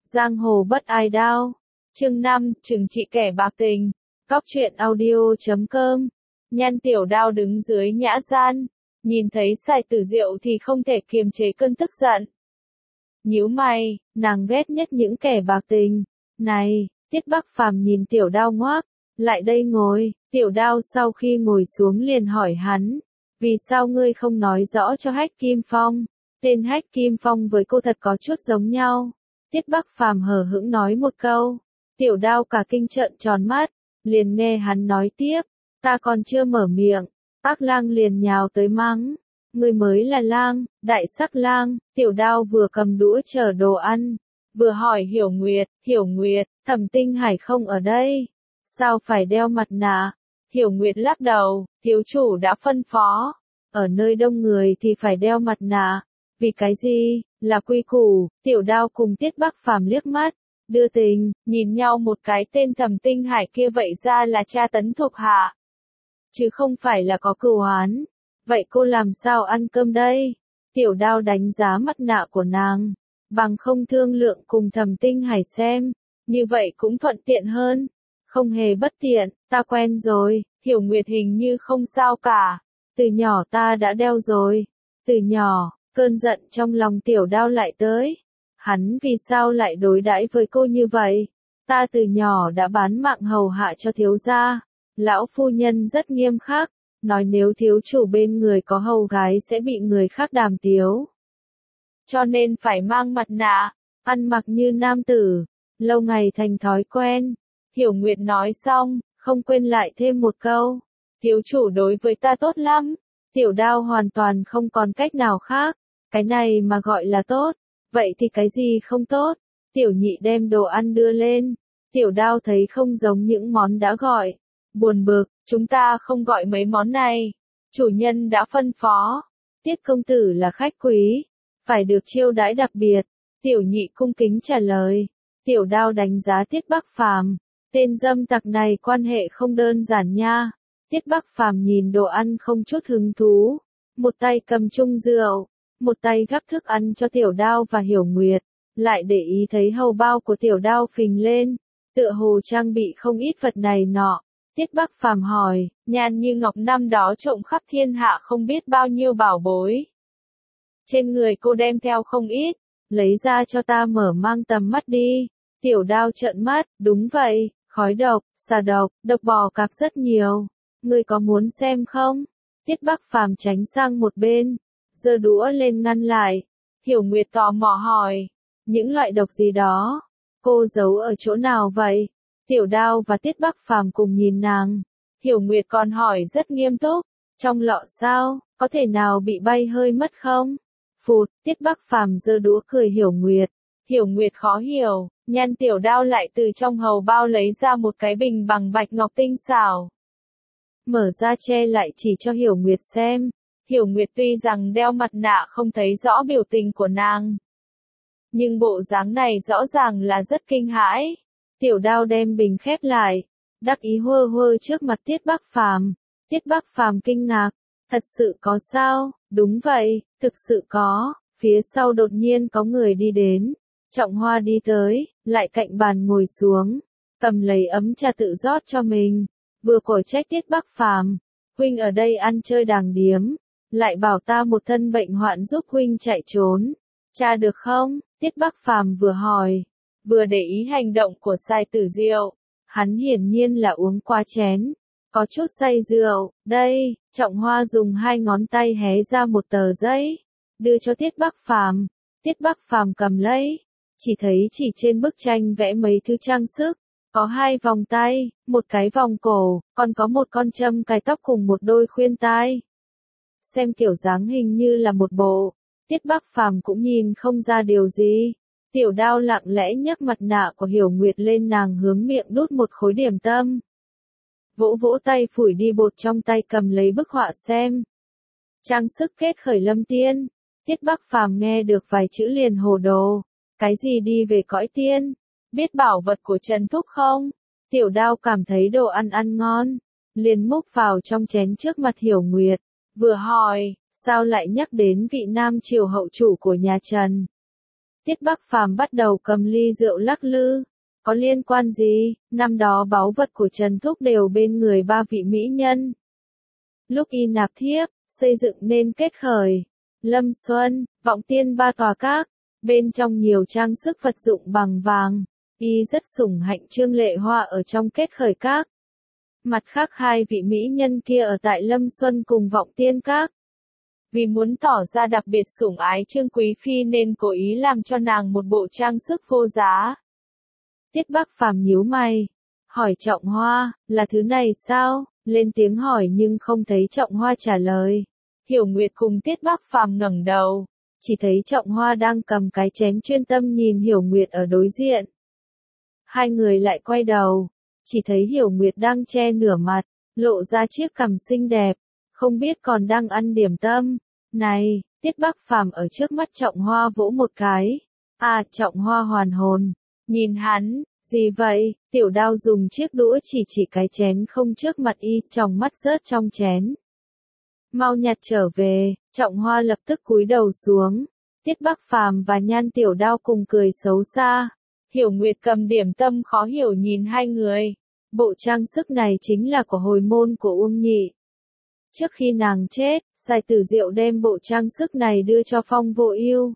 Giang hồ bất ai đao. Chương 5, trừng trị kẻ bạc tình. Cóc truyện audio.com. Nhan Tiểu Đao đứng dưới nhã gian, nhìn thấy Sài Tử Diệu thì không thể kiềm chế cơn tức giận. Nhíu mày, nàng ghét nhất những kẻ bạc tình. Này, Tiết Bắc Phàm nhìn Tiểu Đao ngoác, lại đây ngồi. Tiểu Đao sau khi ngồi xuống liền hỏi hắn, vì sao ngươi không nói rõ cho Hách Kim Phong? Tên Hách Kim Phong với cô thật có chút giống nhau. Tiết Bắc Phàm hờ hững nói một câu. Tiểu Đao cả kinh trợn tròn mắt, liền nghe hắn nói tiếp, ta còn chưa mở miệng, Ác Lang liền nhào tới mắng, ngươi mới là lang, đại sắc lang. Tiểu Đao vừa cầm đũa chở đồ ăn, vừa hỏi Hiểu Nguyệt, Thẩm Tinh Hải không ở đây, sao phải đeo mặt nạ? Hiểu Nguyệt lắc đầu, thiếu chủ đã phân phó, ở nơi đông người thì phải đeo mặt nạ. Vì cái gì? Là quy củ. Tiểu Đao cùng Tiết Bắc Phàm liếc mắt, đưa tình, nhìn nhau một cái. Tên Thẩm Tinh Hải kia vậy ra là tra tấn thuộc hạ, chứ không phải là có cừu oán. Vậy cô làm sao ăn cơm đây? Tiểu Đao đánh giá mặt nạ của nàng, bằng không thương lượng cùng Thẩm Tinh Hải xem, như vậy cũng thuận tiện hơn. Không hề bất tiện, ta quen rồi. Hiểu Nguyệt hình như không sao cả, từ nhỏ ta đã đeo rồi. Từ nhỏ. Cơn giận trong lòng Tiểu Đao lại tới. Hắn vì sao lại đối đãi với cô như vậy? Ta từ nhỏ đã bán mạng hầu hạ cho thiếu gia. Lão phu nhân rất nghiêm khắc, nói nếu thiếu chủ bên người có hầu gái sẽ bị người khác đàm tiếu. Cho nên phải mang mặt nạ, ăn mặc như nam tử, lâu ngày thành thói quen. Hiểu Nguyệt nói xong, không quên lại thêm một câu. Thiếu chủ đối với ta tốt lắm. Tiểu Đao hoàn toàn không còn cách nào khác. Cái này mà gọi là tốt, vậy thì cái gì không tốt? Tiểu Nhị đem đồ ăn đưa lên. Tiểu Đao thấy không giống những món đã gọi. Buồn bực, chúng ta không gọi mấy món này. Chủ nhân đã phân phó. Tiết công tử là khách quý, phải được chiêu đãi đặc biệt. Tiểu Nhị cung kính trả lời. Tiểu Đao đánh giá Tiết Bắc Phàm. Tên dâm tặc này quan hệ không đơn giản nha. Tiết Bắc Phàm nhìn đồ ăn không chút hứng thú. Một tay cầm chung rượu, một tay gắp thức ăn cho Tiểu Đao và Hiểu Nguyệt, lại để ý thấy hầu bao của Tiểu Đao phình lên, tựa hồ trang bị không ít vật này nọ. Tiết Bắc Phàm hỏi, Nhan Như Ngọc năm đó trộm khắp thiên hạ không biết bao nhiêu bảo bối. Trên người cô đem theo không ít, lấy ra cho ta mở mang tầm mắt đi. Tiểu Đao trợn mắt, đúng vậy, khói độc, xà độc, độc bò cạp rất nhiều. Ngươi có muốn xem không? Tiết Bắc Phàm tránh sang một bên, giơ đũa lên ngăn lại. Hiểu Nguyệt tò mò hỏi, những loại độc gì đó, cô giấu ở chỗ nào vậy? Tiểu Đao và Tiết Bắc Phàm cùng nhìn nàng. Hiểu Nguyệt còn hỏi rất nghiêm túc, trong lọ sao, có thể nào bị bay hơi mất không? Phụt, Tiết Bắc Phàm giơ đũa cười Hiểu Nguyệt. Hiểu Nguyệt khó hiểu, Nhan Tiểu Đao lại từ trong hầu bao lấy ra một cái bình bằng bạch ngọc tinh xảo. Mở ra che lại chỉ cho Hiểu Nguyệt xem. Hiểu Nguyệt tuy rằng đeo mặt nạ không thấy rõ biểu tình của nàng, nhưng bộ dáng này rõ ràng là rất kinh hãi. Tiểu Đao đem bình khép lại, đắc ý huơ huơ trước mặt Tiết Bắc Phàm. Tiết Bắc Phàm kinh ngạc, thật sự có sao? Đúng vậy, thực sự có. Phía sau đột nhiên có người đi đến. Trọng Hoa đi tới, lại cạnh bàn ngồi xuống, cầm lấy ấm trà tự rót cho mình, vừa cổ trách Tiết Bắc Phàm, huynh ở đây ăn chơi đàng điếm, lại bảo ta một thân bệnh hoạn giúp huynh chạy trốn, cha được không? Tiết Bắc Phàm vừa hỏi, vừa để ý hành động của Sài Tử Diệu. Hắn hiển nhiên là uống qua chén, có chút say rượu. Đây, Trọng Hoa dùng hai ngón tay hé ra một tờ giấy, đưa cho Tiết Bắc Phàm. Tiết Bắc Phàm cầm lấy, chỉ thấy chỉ trên bức tranh vẽ mấy thứ trang sức, có hai vòng tay, một cái vòng cổ, còn có một con châm cài tóc cùng một đôi khuyên tai. Xem kiểu dáng hình như là một bộ. Tiết Bắc Phàm cũng nhìn không ra điều gì. Tiểu Đao lặng lẽ nhấc mặt nạ của Hiểu Nguyệt lên, nàng hướng miệng đút một khối điểm tâm. Vỗ vỗ tay phủi đi bột trong tay, cầm lấy bức họa xem. Trang sức kết khởi lâm tiên. Tiết Bắc Phàm nghe được vài chữ liền hồ đồ. Cái gì đi về cõi tiên? Biết bảo vật của Trần Thúc không? Tiểu Đao cảm thấy đồ ăn ăn ngon, liền múc vào trong chén trước mặt Hiểu Nguyệt, vừa hỏi, sao lại nhắc đến vị nam triều hậu chủ của nhà Trần? Tiết Bắc Phàm bắt đầu cầm ly rượu lắc lư. Có liên quan gì, năm đó báu vật của Trần Thúc đều bên người ba vị mỹ nhân. Lúc y nạp thiếp, xây dựng nên kết khởi. Lâm Xuân, Vọng Tiên ba tòa các, bên trong nhiều trang sức vật dụng bằng vàng. Y rất sủng hạnh Trương Lệ Hoa ở trong kết khởi các. Mặt khác hai vị mỹ nhân kia ở tại Lâm Xuân cùng Vọng Tiên các. Vì muốn tỏ ra đặc biệt sủng ái Trương Quý Phi nên cố ý làm cho nàng một bộ trang sức vô giá. Tiết Bắc Phàm nhíu mày, hỏi Trọng Hoa, là thứ này sao? Lên tiếng hỏi nhưng không thấy Trọng Hoa trả lời. Hiểu Nguyệt cùng Tiết Bắc Phàm ngẩng đầu, chỉ thấy Trọng Hoa đang cầm cái chén chuyên tâm nhìn Hiểu Nguyệt ở đối diện. Hai người lại quay đầu, chỉ thấy Hiểu Nguyệt đang che nửa mặt, lộ ra chiếc cằm xinh đẹp, không biết còn đang ăn điểm tâm. Này, Tiết Bắc Phàm ở trước mắt Trọng Hoa vỗ một cái. À, Trọng Hoa hoàn hồn, nhìn hắn, gì vậy? Tiểu Đao dùng chiếc đũa chỉ cái chén không trước mặt y, trong mắt rớt trong chén. Mau nhặt trở về, Trọng Hoa lập tức cúi đầu xuống. Tiết Bắc Phàm và Nhan Tiểu Đao cùng cười xấu xa. Hiểu Nguyệt cầm điểm tâm khó hiểu nhìn hai người. Bộ trang sức này chính là của hồi môn của Uông Nhị. Trước khi nàng chết, Sài Tử Diệu đem bộ trang sức này đưa cho Phong Vô Ưu.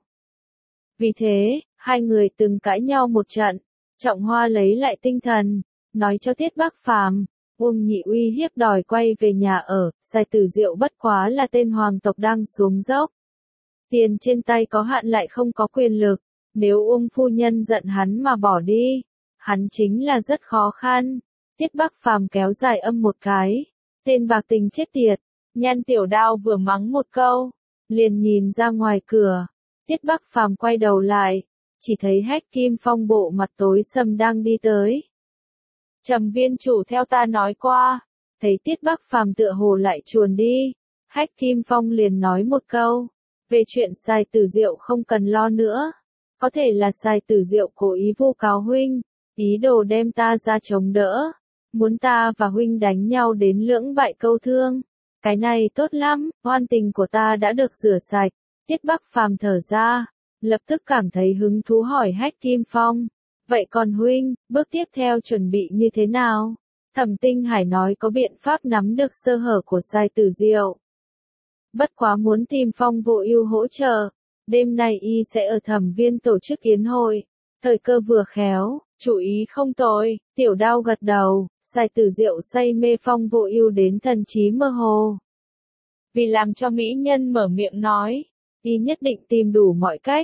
Vì thế, hai người từng cãi nhau một trận. Trọng Hoa lấy lại tinh thần, nói cho Tiết Bắc Phàm, Uông Nhị uy hiếp đòi quay về nhà ở, Sài Tử Diệu bất quá là tên hoàng tộc đang xuống dốc. Tiền trên tay có hạn lại không có quyền lực, nếu Uông phu nhân giận hắn mà bỏ đi, hắn chính là rất khó khăn. Tiết Bắc Phàm kéo dài âm một cái, tên bạc tình chết tiệt. Nhan Tiểu Đao vừa mắng một câu, liền nhìn ra ngoài cửa. Tiết Bắc Phàm quay đầu lại, chỉ thấy Hách Kim Phong bộ mặt tối sầm đang đi tới. Trầm viên chủ theo ta nói qua, thấy Tiết Bắc Phàm tựa hồ lại chuồn đi, Hách Kim Phong liền nói một câu, về chuyện Sài Tử Diệu không cần lo nữa, có thể là Sài Tử Diệu cố ý vu cáo huynh, ý đồ đem ta ra chống đỡ, muốn ta và huynh đánh nhau đến lưỡng bại câu thương. Cái này tốt lắm, oan tình của ta đã được rửa sạch. Tiết Bắc Phàm thở ra, lập tức cảm thấy hứng thú hỏi Hách Kim Phong. Vậy còn huynh, bước tiếp theo chuẩn bị như thế nào? Thẩm Tinh Hải nói có biện pháp nắm được sơ hở của Sài Tử Diệu. Bất quá muốn tìm Phong Vô Ưu hỗ trợ. Đêm nay y sẽ ở Thẩm Viên tổ chức yến hội. Thời cơ vừa khéo, chủ ý không tồi. Tiểu Đao gật đầu. Sài Tử Diệu say mê Phong Vô Ưu đến thần trí mơ hồ. Vì làm cho mỹ nhân mở miệng nói, y nhất định tìm đủ mọi cách.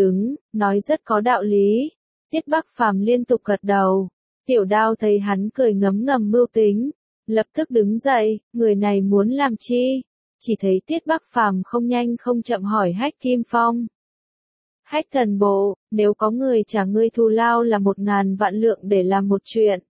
Nói rất có đạo lý. Tiết Bắc Phàm liên tục gật đầu. Tiểu Đao thấy hắn cười ngấm ngầm mưu tính, lập tức đứng dậy, người này muốn làm chi? Chỉ thấy Tiết Bắc Phàm không nhanh không chậm hỏi Hách Kim Phong. Hách thần bộ, nếu có người trả ngươi thù lao là 1000 vạn lượng để làm một chuyện.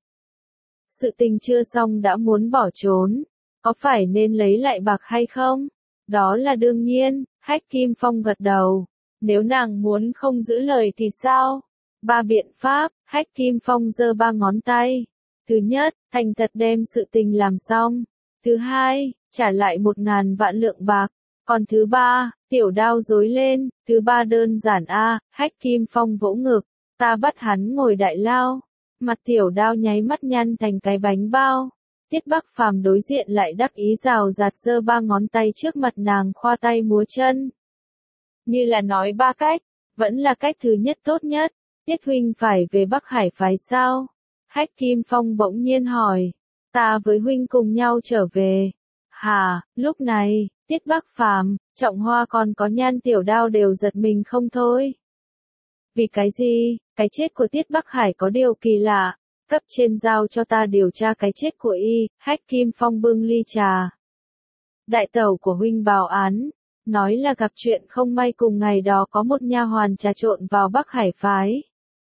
Sự tình chưa xong đã muốn bỏ trốn, có phải nên lấy lại bạc hay không? Đó là đương nhiên, Hách Kim Phong gật đầu. Nếu nàng muốn không giữ lời thì sao? 3 biện pháp, Hách Kim Phong giơ 3 ngón tay. Thứ nhất, thành thật đem sự tình làm xong. Thứ hai, trả lại 1000 vạn lượng bạc. Còn thứ ba, Tiểu Đao rối lên. Thứ ba đơn giản a. Hách Kim Phong vỗ ngực. Ta bắt hắn ngồi đại lao. Mặt Tiểu Đao nháy mắt nhăn thành cái bánh bao. Tiết Bắc Phàm đối diện lại đắc ý rào rạt giơ 3 ngón tay trước mặt nàng khoa tay múa chân. Như là nói 3 cách, vẫn là cách thứ nhất tốt nhất. Tiết huynh phải về Bắc Hải phái sao? Hách Kim Phong bỗng nhiên hỏi. Ta với huynh cùng nhau trở về. Hà, lúc này, Tiết Bắc Phàm, Trọng Hoa còn có Nhan Tiểu Đao đều giật mình không thôi. Vì cái gì? Cái chết của Tiết Bắc Hải có điều kỳ lạ. Cấp trên giao cho ta điều tra cái chết của y. Hách Kim Phong bưng ly trà. Đại tẩu của huynh báo án, nói là gặp chuyện không may cùng ngày đó có một nha hoàn trà trộn vào Bắc Hải phái.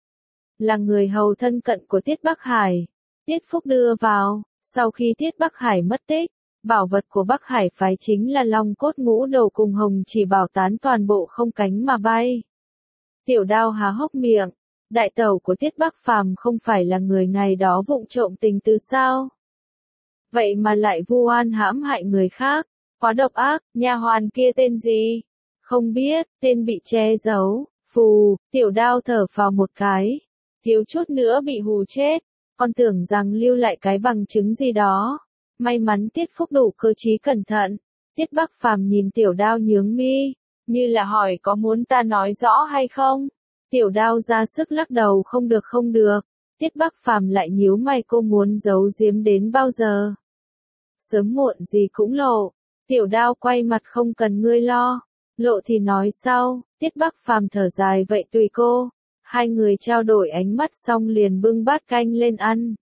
Là người hầu thân cận của Tiết Bắc Hải. Tiết Phúc đưa vào, sau khi Tiết Bắc Hải mất tích, bảo vật của Bắc Hải phái chính là long cốt ngũ đầu cùng hồng chỉ bảo tán toàn bộ không cánh mà bay. Tiểu Đao há hốc miệng, đại tẩu của Tiết Bắc Phàm không phải là người ngày đó vụng trộm tình từ sao? Vậy mà lại vu oan hãm hại người khác, quá độc ác. Nha hoàn kia tên gì? Không biết, tên bị che giấu. Phù, Tiểu Đao thở phào một cái, thiếu chút nữa bị hù chết, con tưởng rằng lưu lại cái bằng chứng gì đó. May mắn Tiết Phúc đủ cơ trí cẩn thận. Tiết Bắc Phàm nhìn Tiểu Đao nhướng mi, như là hỏi có muốn ta nói rõ hay không? Tiểu Đao ra sức lắc đầu không được không được. Tiết Bắc Phàm lại nhíu mày, cô muốn giấu giếm đến bao giờ? Sớm muộn gì cũng lộ. Tiểu Đao quay mặt, không cần ngươi lo, lộ thì nói sau. Tiết Bắc Phàm thở dài, vậy tùy cô. Hai người trao đổi ánh mắt xong liền bưng bát canh lên ăn.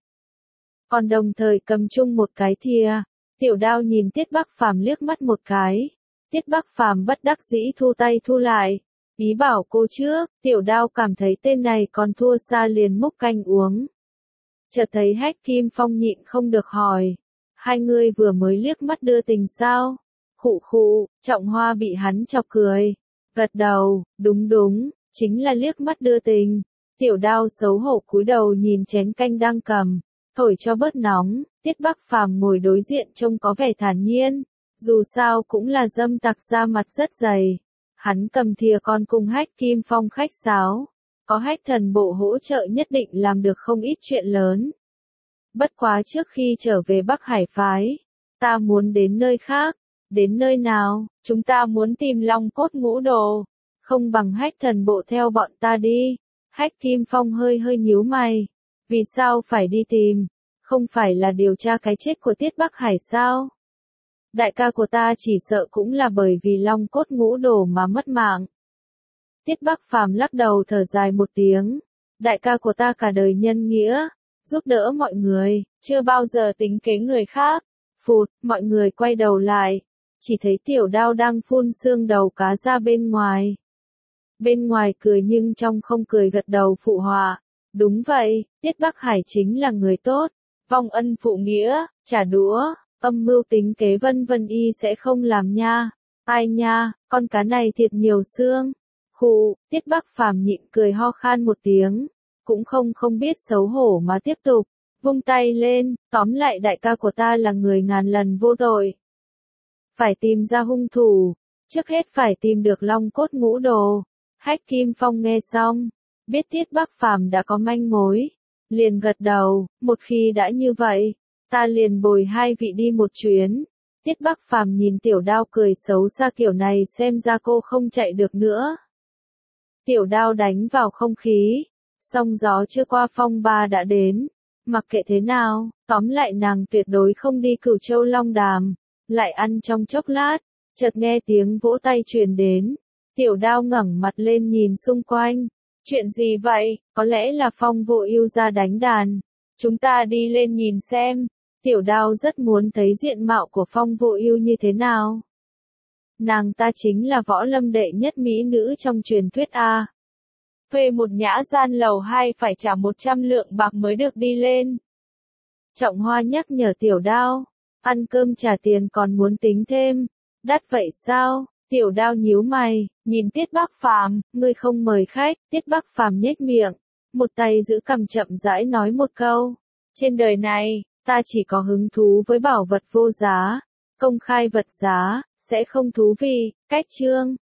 Còn đồng thời cầm chung một cái thìa. Tiểu Đao nhìn Tiết Bắc Phàm liếc mắt một cái. Tiết Bắc Phàm bất đắc dĩ thu tay thu lại. Ý bảo cô trước. Tiểu Đao cảm thấy tên này còn thua xa liền múc canh uống. Chợt thấy Hách Kim Phong nhịn không được hỏi. Hai người vừa mới liếc mắt đưa tình sao? Khụ khụ, Trọng Hoa bị hắn chọc cười. Gật đầu, đúng đúng, chính là liếc mắt đưa tình. Tiểu Đao xấu hổ cúi đầu nhìn chén canh đang cầm, thổi cho bớt nóng. Tiết Bắc Phàm ngồi đối diện trông có vẻ thản nhiên, dù sao cũng là dâm tặc da mặt rất dày. Hắn cầm thìa con cùng Hách Kim Phong khách sáo, có Hách Thần Bộ hỗ trợ nhất định làm được không ít chuyện lớn. Bất quá trước khi trở về Bắc Hải phái, ta muốn đến nơi khác. Đến nơi nào? Chúng ta muốn tìm Long Cốt Ngũ Đồ. Không bằng Hách Thần Bộ theo bọn ta đi. Hách Kim Phong hơi nhíu mày. Vì sao phải đi tìm? Không phải là điều tra cái chết của Tiết Bắc Hải sao? Đại ca của ta chỉ sợ cũng là bởi vì Long Cốt Ngũ Đồ mà mất mạng. Tiết Bắc Phàm lắc đầu thở dài một tiếng. Đại ca của ta cả đời nhân nghĩa, giúp đỡ mọi người, chưa bao giờ tính kế người khác. Phụt, mọi người quay đầu lại, chỉ thấy Tiểu Đao đang phun xương đầu cá ra bên ngoài. Bên ngoài cười nhưng trong không cười, gật đầu phụ họa. Đúng vậy, Tiết Bắc Hải chính là người tốt, vong ân phụ nghĩa, trả đũa, âm mưu tính kế vân vân y sẽ không làm nha. Ai nha, con cá này thiệt nhiều xương. Khụ, Tiết Bắc Phàm nhịn cười ho khan một tiếng, cũng không biết xấu hổ mà tiếp tục, vung tay lên, tóm lại đại ca của ta là người ngàn lần vô tội. Phải tìm ra hung thủ, trước hết phải tìm được Long Cốt Ngũ Đồ. Hách Kim Phong nghe xong, biết Tiết Bắc Phàm đã có manh mối, liền gật đầu, một khi đã như vậy, ta liền bồi hai vị đi một chuyến. Tiết Bắc Phàm nhìn Tiểu Đao cười xấu xa kiểu này, xem ra cô không chạy được nữa. Tiểu Đao đánh vào không khí, song gió chưa qua phong ba đã đến. Mặc kệ thế nào, tóm lại nàng tuyệt đối không đi Cửu Châu Long Đàm. Lại ăn trong chốc lát, chợt nghe tiếng vỗ tay truyền đến. Tiểu Đao ngẩng mặt lên nhìn xung quanh. Chuyện gì vậy? Có lẽ là Phong Vô Ưu ra đánh đàn. Chúng ta đi lên nhìn xem. Tiểu Đao rất muốn thấy diện mạo của Phong Vô Ưu như thế nào. Nàng ta chính là võ lâm đệ nhất mỹ nữ trong truyền thuyết a. Thuê một nhã gian lầu 2 phải trả 100 lượng bạc mới được đi lên. Trọng Hoa nhắc nhở Tiểu Đao. Ăn cơm trả tiền còn muốn tính thêm. Đắt vậy sao? Tiểu Đao nhíu mày, nhìn Tiết Bắc Phàm, ngươi không mời khách. Tiết Bắc Phàm nhếch miệng, một tay giữ cằm chậm rãi nói một câu. Trên đời này, ta chỉ có hứng thú với bảo vật vô giá. Công khai vật giá, sẽ không thú vị. Cách chương.